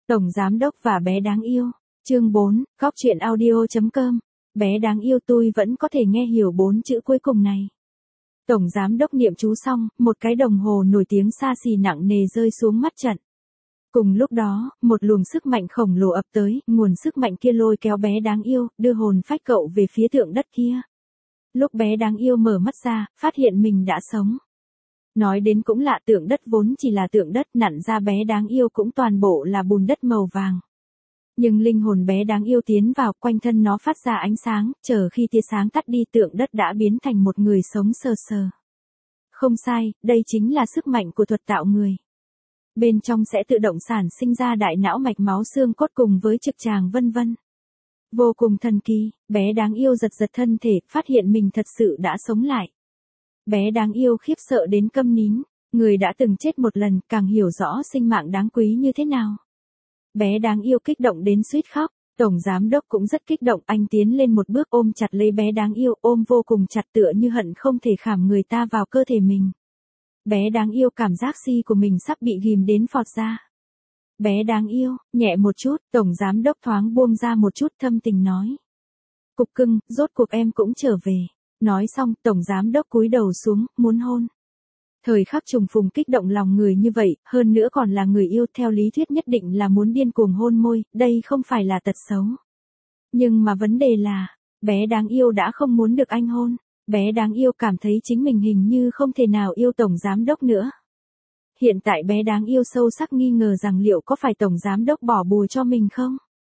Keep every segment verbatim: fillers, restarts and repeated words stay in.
Tổng giám đốc và bé đáng yêu. Chương bốn, góc truyện audio chấm com. Bé đáng yêu tôi vẫn có thể nghe hiểu bốn chữ cuối cùng này. Tổng giám đốc niệm chú xong, một cái đồng hồ nổi tiếng xa xỉ nặng nề rơi xuống mắt trận. Cùng lúc đó, một luồng sức mạnh khổng lồ ập tới, nguồn sức mạnh kia lôi kéo bé đáng yêu, đưa hồn phách cậu về phía tượng đất kia. Lúc bé đáng yêu mở mắt ra, phát hiện mình đã sống. Nói đến cũng lạ, tượng đất vốn chỉ là tượng đất, nặn ra bé đáng yêu cũng toàn bộ là bùn đất màu vàng. Nhưng linh hồn bé đáng yêu tiến vào, quanh thân nó phát ra ánh sáng, chờ khi tia sáng tắt đi, tượng đất đã biến thành một người sống sờ sờ. Không sai, đây chính là sức mạnh của thuật tạo người. Bên trong sẽ tự động sản sinh ra đại não, mạch máu, xương cốt cùng với trực tràng vân vân. Vô cùng thần kỳ, bé đáng yêu giật giật thân thể, phát hiện mình thật sự đã sống lại. Bé đáng yêu khiếp sợ đến câm nín, người đã từng chết một lần càng hiểu rõ sinh mạng đáng quý như thế nào. Bé đáng yêu kích động đến suýt khóc, tổng giám đốc cũng rất kích động, anh tiến lên một bước ôm chặt lấy bé đáng yêu, ôm vô cùng chặt tựa như hận không thể khảm người ta vào cơ thể mình. Bé đáng yêu cảm giác si của mình sắp bị ghim đến phọt ra. Bé đáng yêu, nhẹ một chút, tổng giám đốc thoáng buông ra một chút, thâm tình nói. Cục cưng, rốt cuộc em cũng trở về. Nói xong, tổng giám đốc cúi đầu xuống, muốn hôn. Thời khắc trùng phùng kích động lòng người như vậy, hơn nữa còn là người yêu, theo lý thuyết nhất định là muốn điên cuồng hôn môi, đây không phải là tật xấu. Nhưng mà vấn đề là, bé đáng yêu đã không muốn được anh hôn. Bé đáng yêu cảm thấy chính mình hình như không thể nào yêu tổng giám đốc nữa. Hiện tại bé đáng yêu sâu sắc nghi ngờ rằng liệu có phải tổng giám đốc bỏ bùa cho mình không?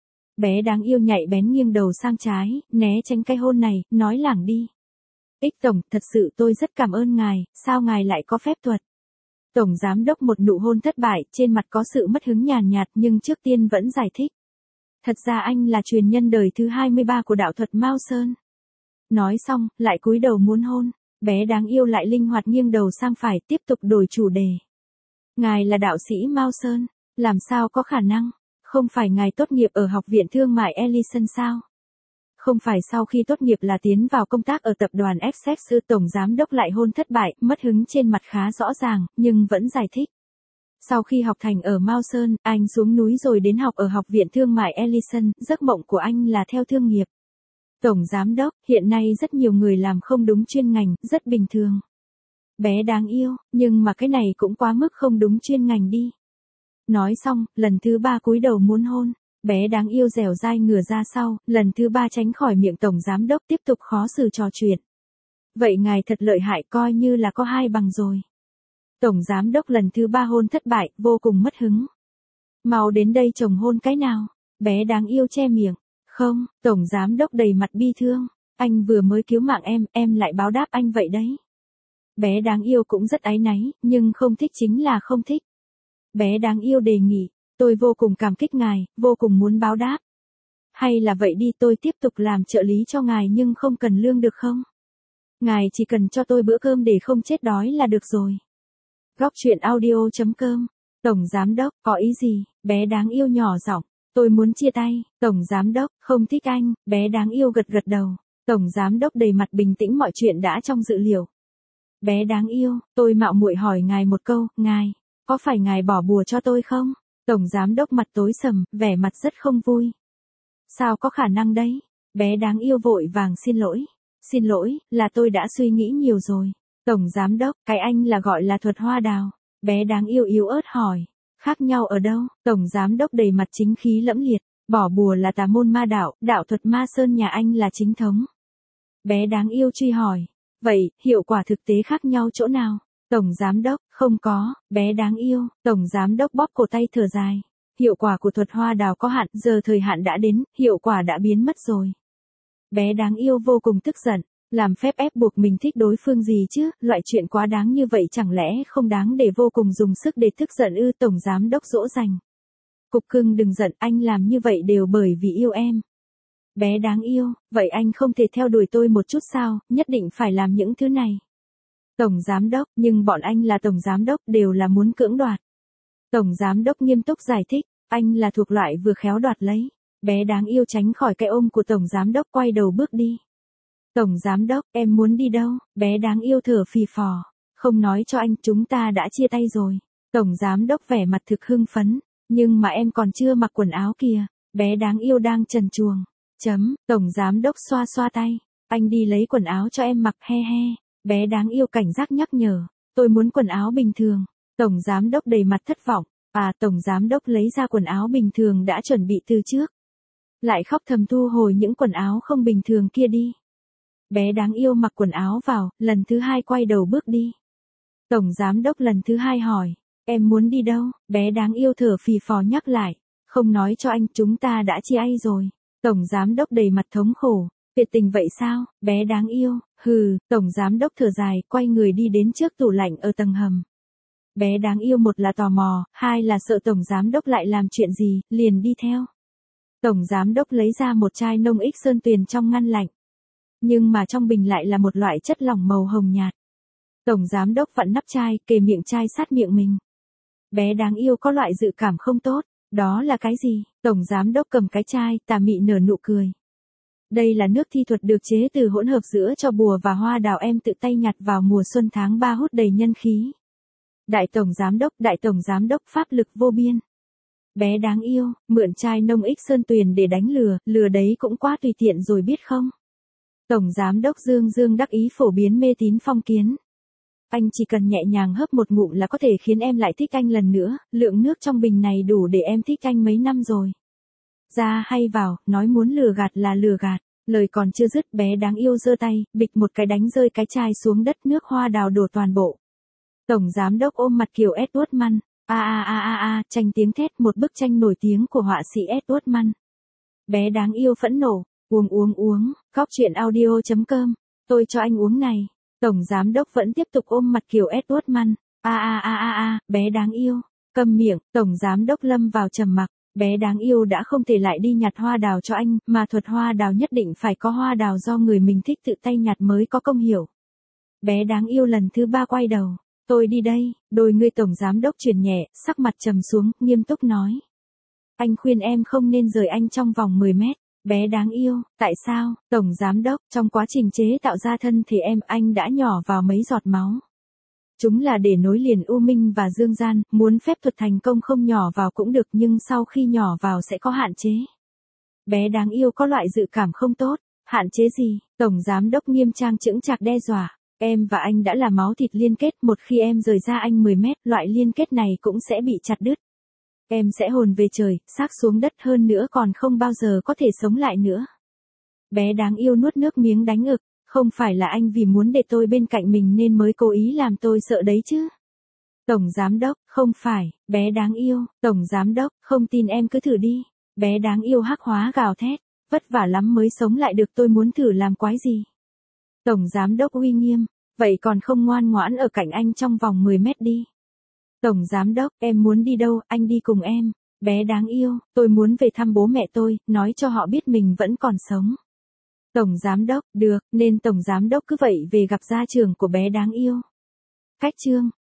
Bé đáng yêu nhạy bén nghiêng đầu sang trái, né tránh cái hôn này, nói lảng đi. Ích tổng, thật sự tôi rất cảm ơn ngài, sao ngài lại có phép thuật? Tổng giám đốc một nụ hôn thất bại, trên mặt có sự mất hứng nhàn nhạt, nhưng trước tiên vẫn giải thích. Thật ra anh là truyền nhân đời thứ hai mươi ba của đạo thuật Mao Sơn. Nói xong, lại cúi đầu muốn hôn, bé đáng yêu lại linh hoạt nghiêng đầu sang phải, tiếp tục đổi chủ đề. Ngài là đạo sĩ Mao Sơn, làm sao có khả năng, không phải ngài tốt nghiệp ở học viện thương mại Ellison sao? Không phải sau khi tốt nghiệp là tiến vào công tác ở tập đoàn Essex ư? Tổng giám đốc lại hôn thất bại, mất hứng trên mặt khá rõ ràng, nhưng vẫn giải thích. Sau khi học thành ở Mao Sơn, anh xuống núi rồi đến học ở học viện thương mại Ellison, giấc mộng của anh là theo thương nghiệp. Tổng giám đốc, hiện nay rất nhiều người làm không đúng chuyên ngành, rất bình thường. Bé đáng yêu, nhưng mà cái này cũng quá mức không đúng chuyên ngành đi. Nói xong, lần thứ ba cúi đầu muốn hôn, bé đáng yêu dẻo dai ngửa ra sau, lần thứ ba tránh khỏi miệng tổng giám đốc, tiếp tục khó xử trò chuyện. Vậy ngài thật lợi hại, coi như là có hai bằng rồi. Tổng giám đốc lần thứ ba hôn thất bại, vô cùng mất hứng. Mau đến đây chồng hôn cái nào, bé đáng yêu che miệng. Không, tổng giám đốc đầy mặt bi thương, anh vừa mới cứu mạng em, em lại báo đáp anh vậy đấy. Bé đáng yêu cũng rất áy náy, nhưng không thích chính là không thích. Bé đáng yêu đề nghị, tôi vô cùng cảm kích ngài, vô cùng muốn báo đáp. Hay là vậy đi, tôi tiếp tục làm trợ lý cho ngài nhưng không cần lương được không? Ngài chỉ cần cho tôi bữa cơm để không chết đói là được rồi. Góc truyện audio chấm com. Tổng giám đốc, có ý gì? Bé đáng yêu nhỏ giọng. Tôi muốn chia tay. Tổng giám đốc, không thích anh. Bé đáng yêu gật gật đầu. Tổng giám đốc đầy mặt bình tĩnh, mọi chuyện đã trong dự liệu. Bé đáng yêu, tôi mạo muội hỏi ngài một câu, ngài, có phải ngài bỏ bùa cho tôi không? Tổng giám đốc mặt tối sầm, vẻ mặt rất không vui. Sao có khả năng đấy? Bé đáng yêu vội vàng xin lỗi. Xin lỗi, là tôi đã suy nghĩ nhiều rồi. Tổng giám đốc, cái anh là gọi là thuật hoa đào. Bé đáng yêu yếu ớt hỏi. Khác nhau ở đâu? Tổng giám đốc đầy mặt chính khí lẫm liệt. Bỏ bùa là tà môn ma đạo, đạo thuật Ma Sơn nhà anh là chính thống. Bé đáng yêu truy hỏi. Vậy, hiệu quả thực tế khác nhau chỗ nào? Tổng giám đốc, không có. Bé đáng yêu, tổng giám đốc bóp cổ tay thở dài. Hiệu quả của thuật hoa đào có hạn, giờ thời hạn đã đến, hiệu quả đã biến mất rồi. Bé đáng yêu vô cùng tức giận. Làm phép ép buộc mình thích đối phương gì chứ, loại chuyện quá đáng như vậy chẳng lẽ không đáng để vô cùng dùng sức để tức giận ư? Tổng giám đốc dỗ dành. Cục cưng đừng giận, anh làm như vậy đều bởi vì yêu em. Bé đáng yêu, vậy anh không thể theo đuổi tôi một chút sao, nhất định phải làm những thứ này. Tổng giám đốc, nhưng bọn anh là tổng giám đốc, đều là muốn cưỡng đoạt. Tổng giám đốc nghiêm túc giải thích, anh là thuộc loại vừa khéo đoạt lấy. Bé đáng yêu tránh khỏi cái ôm của tổng giám đốc, quay đầu bước đi. Tổng giám đốc, em muốn đi đâu? Bé đáng yêu thở phì phò. Không nói cho anh, chúng ta đã chia tay rồi. Tổng giám đốc vẻ mặt thực hưng phấn. Nhưng mà em còn chưa mặc quần áo kìa, bé đáng yêu đang trần truồng. Chấm, tổng giám đốc xoa xoa tay. Anh đi lấy quần áo cho em mặc, he he. Bé đáng yêu cảnh giác nhắc nhở. Tôi muốn quần áo bình thường. Tổng giám đốc đầy mặt thất vọng. À, tổng giám đốc lấy ra quần áo bình thường đã chuẩn bị từ trước. Lại khóc thầm thu hồi những quần áo không bình thường kia đi. Bé đáng yêu mặc quần áo vào, lần thứ hai quay đầu bước đi. Tổng giám đốc lần thứ hai hỏi, em muốn đi đâu? Bé đáng yêu thở phì phò nhắc lại, không nói cho anh, chúng ta đã chia tay rồi. Tổng giám đốc đầy mặt thống khổ, tuyệt tình vậy sao? Bé đáng yêu, hừ, tổng giám đốc thở dài, quay người đi đến trước tủ lạnh ở tầng hầm. Bé đáng yêu một là tò mò, hai là sợ tổng giám đốc lại làm chuyện gì, liền đi theo. Tổng giám đốc lấy ra một chai nông ích sơn tuyền trong ngăn lạnh. Nhưng mà trong bình lại là một loại chất lỏng màu hồng nhạt. Tổng giám đốc vặn nắp chai, kề miệng chai sát miệng mình. Bé đáng yêu có loại dự cảm không tốt, đó là cái gì? Tổng giám đốc cầm cái chai, tà mị nở nụ cười. Đây là nước thi thuật được chế từ hỗn hợp giữa cho bùa và hoa đào em tự tay nhặt vào mùa xuân tháng ba hút đầy nhân khí. Đại tổng giám đốc, đại tổng giám đốc pháp lực vô biên. Bé đáng yêu, mượn chai nông ích sơn tuyền để đánh lừa, lừa đấy cũng quá tùy tiện rồi biết không? Tổng giám đốc Dương Dương đắc ý phổ biến mê tín phong kiến. Anh chỉ cần nhẹ nhàng hớp một ngụm là có thể khiến em lại thích anh lần nữa, lượng nước trong bình này đủ để em thích anh mấy năm rồi. Ra hay vào, nói muốn lừa gạt là lừa gạt, lời còn chưa dứt bé đáng yêu giơ tay, bịch một cái đánh rơi cái chai xuống đất, nước hoa đào đổ toàn bộ. Tổng giám đốc ôm mặt kiểu Edward Mann, a a a a a, tranh tiếng thét, một bức tranh nổi tiếng của họa sĩ Edward Mann. Bé đáng yêu phẫn nộ, uống uống uống, góc truyện audio chấm com, tôi cho anh uống này. Tổng giám đốc vẫn tiếp tục ôm mặt kiểu Edward Mann, a a a a a, bé đáng yêu, câm miệng, tổng giám đốc lâm vào trầm mặc, bé đáng yêu đã không thể lại đi nhặt hoa đào cho anh, mà thuật hoa đào nhất định phải có hoa đào do người mình thích tự tay nhặt mới có công hiệu. Bé đáng yêu lần thứ ba quay đầu, tôi đi đây, đôi người tổng giám đốc chuyển nhẹ, sắc mặt trầm xuống, nghiêm túc nói. Anh khuyên em không nên rời anh trong vòng mười mét. Bé đáng yêu, tại sao? Tổng giám đốc, trong quá trình chế tạo ra thân thể em, anh đã nhỏ vào mấy giọt máu. Chúng là để nối liền u minh và dương gian, muốn phép thuật thành công không nhỏ vào cũng được, nhưng sau khi nhỏ vào sẽ có hạn chế. Bé đáng yêu có loại dự cảm không tốt, hạn chế gì? Tổng giám đốc nghiêm trang chững chạc đe dọa, em và anh đã là máu thịt liên kết, một khi em rời ra anh mười mét, loại liên kết này cũng sẽ bị chặt đứt. Em sẽ hồn về trời, xác xuống đất, hơn nữa còn không bao giờ có thể sống lại nữa. Bé đáng yêu nuốt nước miếng đánh ực, không phải là anh vì muốn để tôi bên cạnh mình nên mới cố ý làm tôi sợ đấy chứ. Tổng giám đốc, không phải, bé đáng yêu, tổng giám đốc, không tin em cứ thử đi. Bé đáng yêu hắc hóa gào thét, vất vả lắm mới sống lại được, tôi muốn thử làm quái gì. Tổng giám đốc uy nghiêm, vậy còn không ngoan ngoãn ở cạnh anh trong vòng mười mét đi. Tổng giám đốc, em muốn đi đâu, anh đi cùng em. Bé đáng yêu, tôi muốn về thăm bố mẹ tôi, nói cho họ biết mình vẫn còn sống. Tổng giám đốc, được, nên tổng giám đốc cứ vậy về gặp gia trưởng của bé đáng yêu. Cách chương